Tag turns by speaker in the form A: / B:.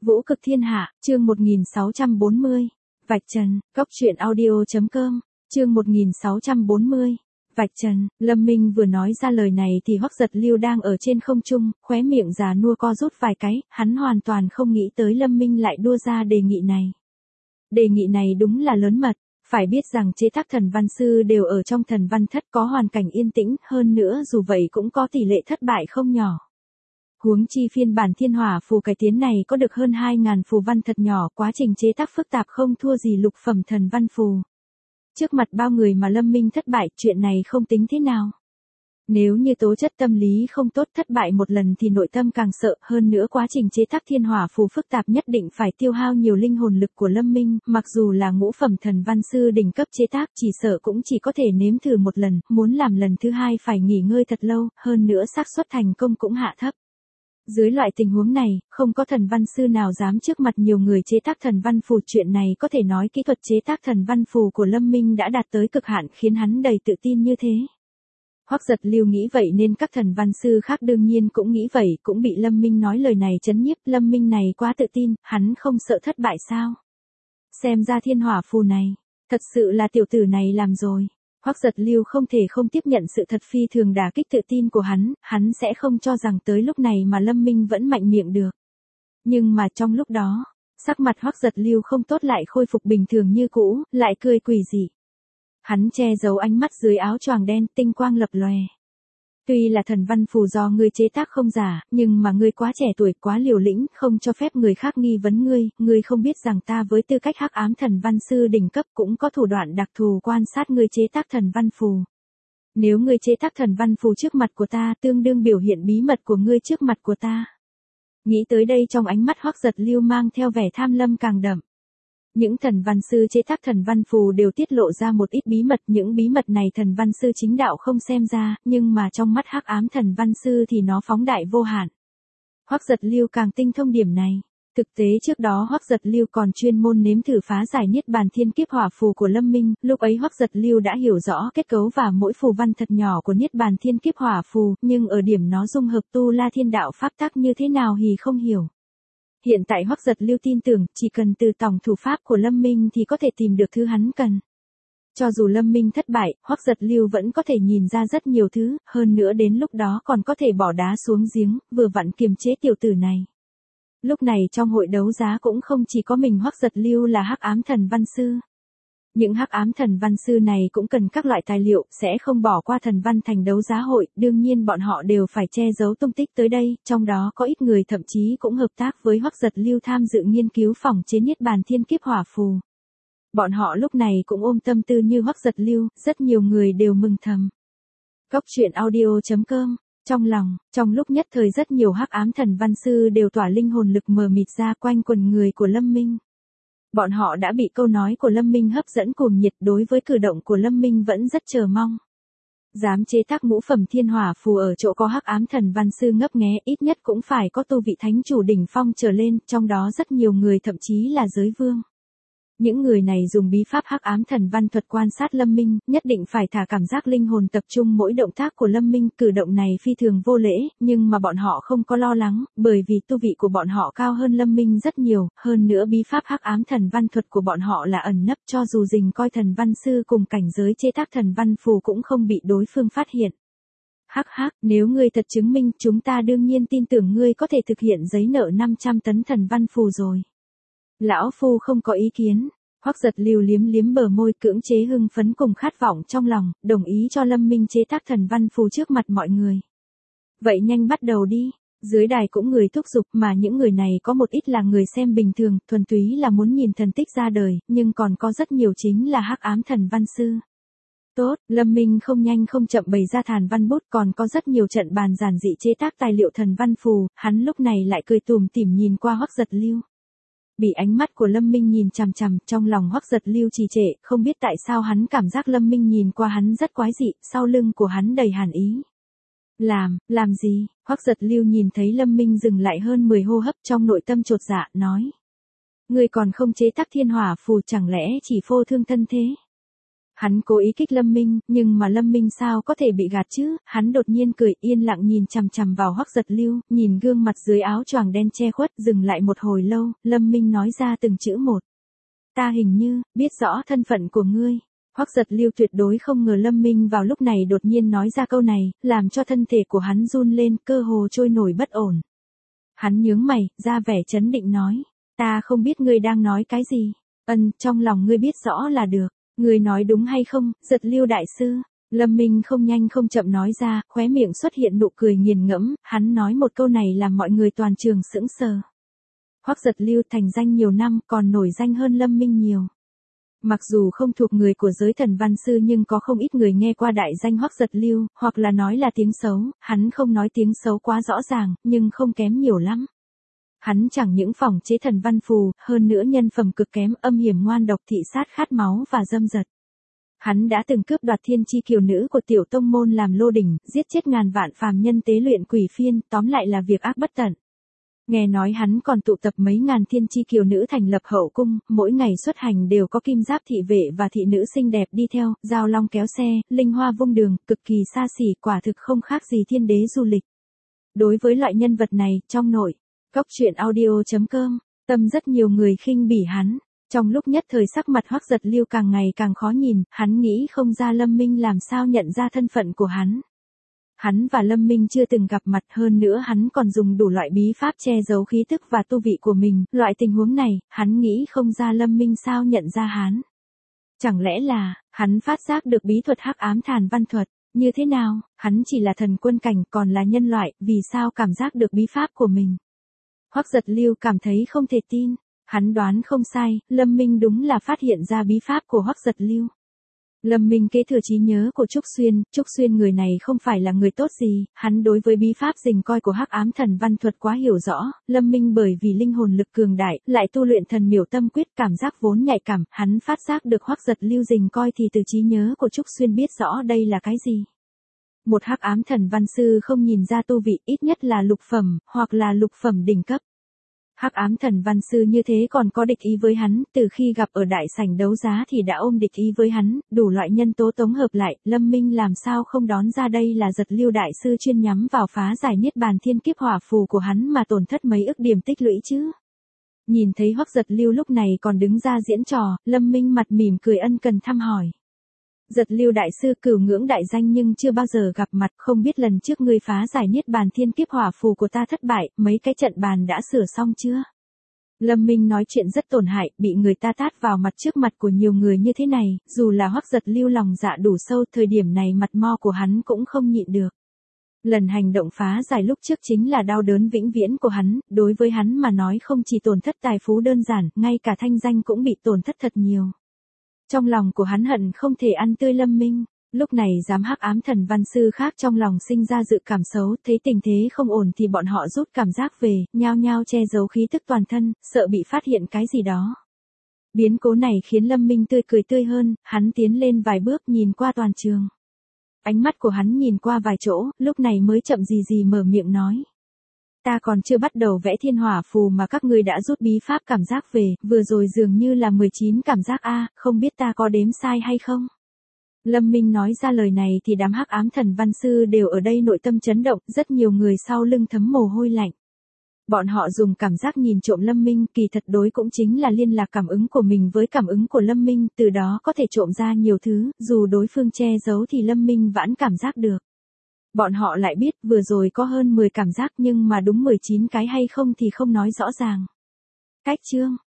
A: Vũ cực thiên hạ, chương 1640. Vạch trần, Cốc truyện audio.com, chương 1640. Vạch trần, Lâm Minh vừa nói ra lời này thì Hoắc Giật Lưu đang ở trên không trung, khóe miệng già nua co rút vài cái, hắn hoàn toàn không nghĩ tới Lâm Minh lại đưa ra đề nghị này. Đề nghị này đúng là lớn mật, phải biết rằng chế tác thần văn sư đều ở trong thần văn thất có hoàn cảnh yên tĩnh, hơn nữa dù vậy cũng có tỷ lệ thất bại không nhỏ. Huống chi phiên bản thiên hỏa phù cải tiến này có được hơn 2.000 phù văn thật nhỏ, quá trình chế tác phức tạp không thua gì lục phẩm thần văn phù. Trước mặt bao người mà Lâm Minh thất bại, chuyện này không tính thế nào. Nếu như tố chất tâm lý không tốt, thất bại một lần thì nội tâm càng sợ, hơn nữa quá trình chế tác thiên hỏa phù phức tạp nhất định phải tiêu hao nhiều linh hồn lực của Lâm Minh, mặc dù là ngũ phẩm thần văn sư đỉnh cấp chế tác chỉ sợ cũng chỉ có thể nếm thử một lần, muốn làm lần thứ hai phải nghỉ ngơi thật lâu, hơn nữa xác suất thành công cũng hạ thấp. Dưới loại tình huống này, không có thần văn sư nào dám trước mặt nhiều người chế tác thần văn phù, chuyện này có thể nói kỹ thuật chế tác thần văn phù của Lâm Minh đã đạt tới cực hạn khiến hắn đầy tự tin như thế. Hoắc Giật Lưu nghĩ vậy nên các thần văn sư khác đương nhiên cũng nghĩ vậy, cũng bị Lâm Minh nói lời này chấn nhiếp. Lâm Minh này quá tự tin, hắn không sợ thất bại sao? Xem ra thiên hỏa phù này, thật sự là tiểu tử này làm rồi. Hoắc Giật Lưu không thể không tiếp nhận sự thật phi thường đả kích tự tin của hắn sẽ không cho rằng tới lúc này mà Lâm Minh vẫn mạnh miệng được. Nhưng mà trong lúc đó, sắc mặt Hoắc Giật Lưu không tốt lại khôi phục bình thường như cũ, lại cười quỷ dị. Hắn che giấu ánh mắt dưới áo choàng đen, tinh quang lập lòe. Tuy là thần văn phù do ngươi chế tác không giả, nhưng mà ngươi quá trẻ tuổi, quá liều lĩnh, không cho phép người khác nghi vấn ngươi không biết rằng ta với tư cách hắc ám thần văn sư đỉnh cấp cũng có thủ đoạn đặc thù quan sát ngươi chế tác thần văn phù. Nếu ngươi chế tác thần văn phù trước mặt của ta, tương đương biểu hiện bí mật của ngươi trước mặt của ta. Nghĩ tới đây trong ánh mắt Hoắc Giật Lưu mang theo vẻ tham lam càng đậm. Những thần văn sư chế tác thần văn phù đều tiết lộ ra một ít bí mật, những bí mật này thần văn sư chính đạo không xem ra, nhưng mà trong mắt hắc ám thần văn sư thì nó phóng đại vô hạn. Hoắc Giật Lưu càng tinh thông điểm này. Thực tế trước đó Hoắc Giật Lưu còn chuyên môn nếm thử phá giải niết bàn thiên kiếp hỏa phù của Lâm Minh, lúc ấy Hoắc Giật Lưu đã hiểu rõ kết cấu và mỗi phù văn thật nhỏ của niết bàn thiên kiếp hỏa phù, nhưng ở điểm nó dung hợp tu la thiên đạo pháp tắc như thế nào thì không hiểu. Hiện tại Hoắc Giật Lưu tin tưởng, chỉ cần từ tổng thủ pháp của Lâm Minh thì có thể tìm được thứ hắn cần. Cho dù Lâm Minh thất bại, Hoắc Giật Lưu vẫn có thể nhìn ra rất nhiều thứ, hơn nữa đến lúc đó còn có thể bỏ đá xuống giếng, vừa vặn kiềm chế tiểu tử này. Lúc này trong hội đấu giá cũng không chỉ có mình Hoắc Giật Lưu là hắc ám thần văn sư. Những hắc ám thần văn sư này cũng cần các loại tài liệu, sẽ không bỏ qua thần văn thành đấu giá hội, đương nhiên bọn họ đều phải che giấu tung tích tới đây, trong đó có ít người thậm chí cũng hợp tác với Hoắc Giật Lưu tham dự nghiên cứu phòng chế niết bàn thiên kiếp hỏa phù. Bọn họ lúc này cũng ôm tâm tư như Hoắc Giật Lưu, rất nhiều người đều mừng thầm. Cốc truyện audio.com. Trong lòng, trong lúc nhất thời rất nhiều hắc ám thần văn sư đều tỏa linh hồn lực mờ mịt ra quanh quần người của Lâm Minh. Bọn họ đã bị câu nói của Lâm Minh hấp dẫn cuồng nhiệt, đối với cử động của Lâm Minh vẫn rất chờ mong. Dám chế tác ngũ phẩm thiên hỏa phù ở chỗ có hắc ám thần văn sư ngấp nghé, ít nhất cũng phải có tu vị thánh chủ đỉnh phong trở lên, trong đó rất nhiều người thậm chí là giới vương. Những người này dùng bí pháp hắc ám thần văn thuật quan sát Lâm Minh, nhất định phải thả cảm giác linh hồn tập trung mỗi động tác của Lâm Minh, cử động này phi thường vô lễ, nhưng mà bọn họ không có lo lắng, bởi vì tu vị của bọn họ cao hơn Lâm Minh rất nhiều, hơn nữa bí pháp hắc ám thần văn thuật của bọn họ là ẩn nấp, cho dù rình coi thần văn sư cùng cảnh giới chế tác thần văn phù cũng không bị đối phương phát hiện. Hắc hắc, nếu ngươi thật chứng minh, chúng ta đương nhiên tin tưởng ngươi có thể thực hiện giấy nợ 500 tấn thần văn phù rồi. Lão phu không có ý kiến. Hoắc Giật Lưu liếm liếm bờ môi, cưỡng chế hưng phấn cùng khát vọng trong lòng, đồng ý cho Lâm Minh chế tác thần văn phù trước mặt mọi người. Vậy nhanh bắt đầu đi. Dưới đài cũng người thúc giục, mà những người này có một ít là người xem bình thường, thuần túy là muốn nhìn thần tích ra đời, nhưng còn có rất nhiều chính là hắc ám thần văn sư. Tốt, Lâm Minh không nhanh không chậm bày ra thần văn bút, còn có rất nhiều trận bàn giản dị chế tác tài liệu thần văn phù, hắn lúc này lại cười tủm tỉm nhìn qua Hoắc Giật Lưu. Bị ánh mắt của Lâm Minh nhìn chằm chằm, trong lòng Hoắc Giật Lưu trì trệ, không biết tại sao hắn cảm giác Lâm Minh nhìn qua hắn rất quái dị, sau lưng của hắn đầy hàn ý. Làm gì? Hoắc Giật Lưu nhìn thấy Lâm Minh dừng lại hơn 10 hô hấp, trong nội tâm chột dạ, nói. Ngươi còn không chế tác thiên hỏa phù, chẳng lẽ chỉ phô thương thân thế? Hắn cố ý kích Lâm Minh, nhưng mà Lâm Minh sao có thể bị gạt chứ, hắn đột nhiên cười yên lặng nhìn chằm chằm vào Hoắc Giật Lưu, nhìn gương mặt dưới áo choàng đen che khuất, dừng lại một hồi lâu, Lâm Minh nói ra từng chữ một. Ta hình như, biết rõ thân phận của ngươi. Hoắc Giật Lưu tuyệt đối không ngờ Lâm Minh vào lúc này đột nhiên nói ra câu này, làm cho thân thể của hắn run lên, cơ hồ trôi nổi bất ổn. Hắn nhướng mày, ra vẻ trấn định nói, ta không biết ngươi đang nói cái gì. Trong lòng ngươi biết rõ là được. Ngươi nói đúng hay không, Giật Lưu đại sư? Lâm Minh không nhanh không chậm nói ra, khóe miệng xuất hiện nụ cười nghiền ngẫm, hắn nói một câu này làm mọi người toàn trường sững sờ. Hoắc Giật Lưu thành danh nhiều năm, còn nổi danh hơn Lâm Minh nhiều. Mặc dù không thuộc người của giới thần văn sư nhưng có không ít người nghe qua đại danh Hoắc Giật Lưu, hoặc là nói là tiếng xấu, hắn không nói tiếng xấu quá rõ ràng, nhưng không kém nhiều lắm. Hắn chẳng những phỏng chế thần văn phù, hơn nữa nhân phẩm cực kém, âm hiểm ngoan độc, thị sát khát máu và dâm dật. Hắn đã từng cướp đoạt thiên chi kiều nữ của tiểu tông môn làm lô đỉnh, giết chết ngàn vạn phàm nhân tế luyện quỷ phiên, tóm lại là việc ác bất tận. Nghe nói hắn còn tụ tập mấy ngàn thiên chi kiều nữ thành lập hậu cung, mỗi ngày xuất hành đều có kim giáp thị vệ và thị nữ xinh đẹp đi theo, giao long kéo xe, linh hoa vung đường, cực kỳ xa xỉ, quả thực không khác gì thiên đế du lịch. Đối với loại nhân vật này, trong nội Cốc truyện audio.com, tâm rất nhiều người khinh bỉ hắn. Trong lúc nhất thời sắc mặt Hoắc Giật Lưu càng ngày càng khó nhìn, hắn nghĩ không ra Lâm Minh làm sao nhận ra thân phận của hắn. Hắn và Lâm Minh chưa từng gặp mặt, hơn nữa hắn còn dùng đủ loại bí pháp che giấu khí tức và tu vị của mình, loại tình huống này, hắn nghĩ không ra Lâm Minh sao nhận ra hắn. Chẳng lẽ là, hắn phát giác được bí thuật hắc ám thàn văn thuật, như thế nào, hắn chỉ là thần quân cảnh còn là nhân loại, vì sao cảm giác được bí pháp của mình. Hoắc Giật Lưu cảm thấy không thể tin, hắn đoán không sai, Lâm Minh đúng là phát hiện ra bí pháp của Hoắc Giật Lưu. Lâm Minh kế thừa trí nhớ của Trúc Xuyên người này không phải là người tốt gì, hắn đối với bí pháp rình coi của hắc ám thần văn thuật quá hiểu rõ, Lâm Minh bởi vì linh hồn lực cường đại, lại tu luyện thần miểu tâm quyết cảm giác vốn nhạy cảm, hắn phát giác được Hoắc Giật Lưu rình coi thì từ trí nhớ của Trúc Xuyên biết rõ đây là cái gì. Một hắc ám thần văn sư không nhìn ra tu vị, ít nhất là lục phẩm, hoặc là lục phẩm đỉnh cấp. Hắc ám thần văn sư như thế còn có địch ý với hắn, từ khi gặp ở đại sảnh đấu giá thì đã ôm địch ý với hắn, đủ loại nhân tố tổng hợp lại, Lâm Minh làm sao không đón ra đây là Giật Lưu đại sư chuyên nhắm vào phá giải niết bàn thiên kiếp hỏa phù của hắn mà tổn thất mấy ức điểm tích lũy chứ. Nhìn thấy Hoắc Giật Lưu lúc này còn đứng ra diễn trò, Lâm Minh mặt mỉm cười ân cần thăm hỏi. Giật Lưu đại sư cửu ngưỡng đại danh nhưng chưa bao giờ gặp mặt, không biết lần trước ngươi phá giải niết bàn thiên kiếp hỏa phù của ta thất bại, mấy cái trận bàn đã sửa xong chưa? Lâm Minh nói chuyện rất tổn hại, bị người ta tát vào mặt trước mặt của nhiều người như thế này, dù là Hoắc Giật Lưu lòng dạ đủ sâu, thời điểm này mặt mo của hắn cũng không nhịn được. Lần hành động phá giải lúc trước chính là đau đớn vĩnh viễn của hắn, đối với hắn mà nói không chỉ tổn thất tài phú đơn giản, ngay cả thanh danh cũng bị tổn thất thật nhiều. Trong lòng của hắn hận không thể ăn tươi Lâm Minh, lúc này dám hắc ám thần văn sư khác trong lòng sinh ra dự cảm xấu, thấy tình thế không ổn thì bọn họ rút cảm giác về, nhao nhao che giấu khí tức toàn thân, sợ bị phát hiện cái gì đó. Biến cố này khiến Lâm Minh tươi cười tươi hơn, hắn tiến lên vài bước nhìn qua toàn trường. Ánh mắt của hắn nhìn qua vài chỗ, lúc này mới chậm gì mở miệng nói. Ta còn chưa bắt đầu vẽ thiên hỏa phù mà các ngươi đã rút bí pháp cảm giác về, vừa rồi dường như là 19 cảm giác a, không biết ta có đếm sai hay không? Lâm Minh nói ra lời này thì đám hắc ám thần văn sư đều ở đây nội tâm chấn động, rất nhiều người sau lưng thấm mồ hôi lạnh. Bọn họ dùng cảm giác nhìn trộm Lâm Minh, kỳ thật đối cũng chính là liên lạc cảm ứng của mình với cảm ứng của Lâm Minh, từ đó có thể trộm ra nhiều thứ, dù đối phương che giấu thì Lâm Minh vẫn cảm giác được. Bọn họ lại biết vừa rồi có hơn 10 cảm giác nhưng mà đúng 19 cái hay không thì không nói rõ ràng. Cách chương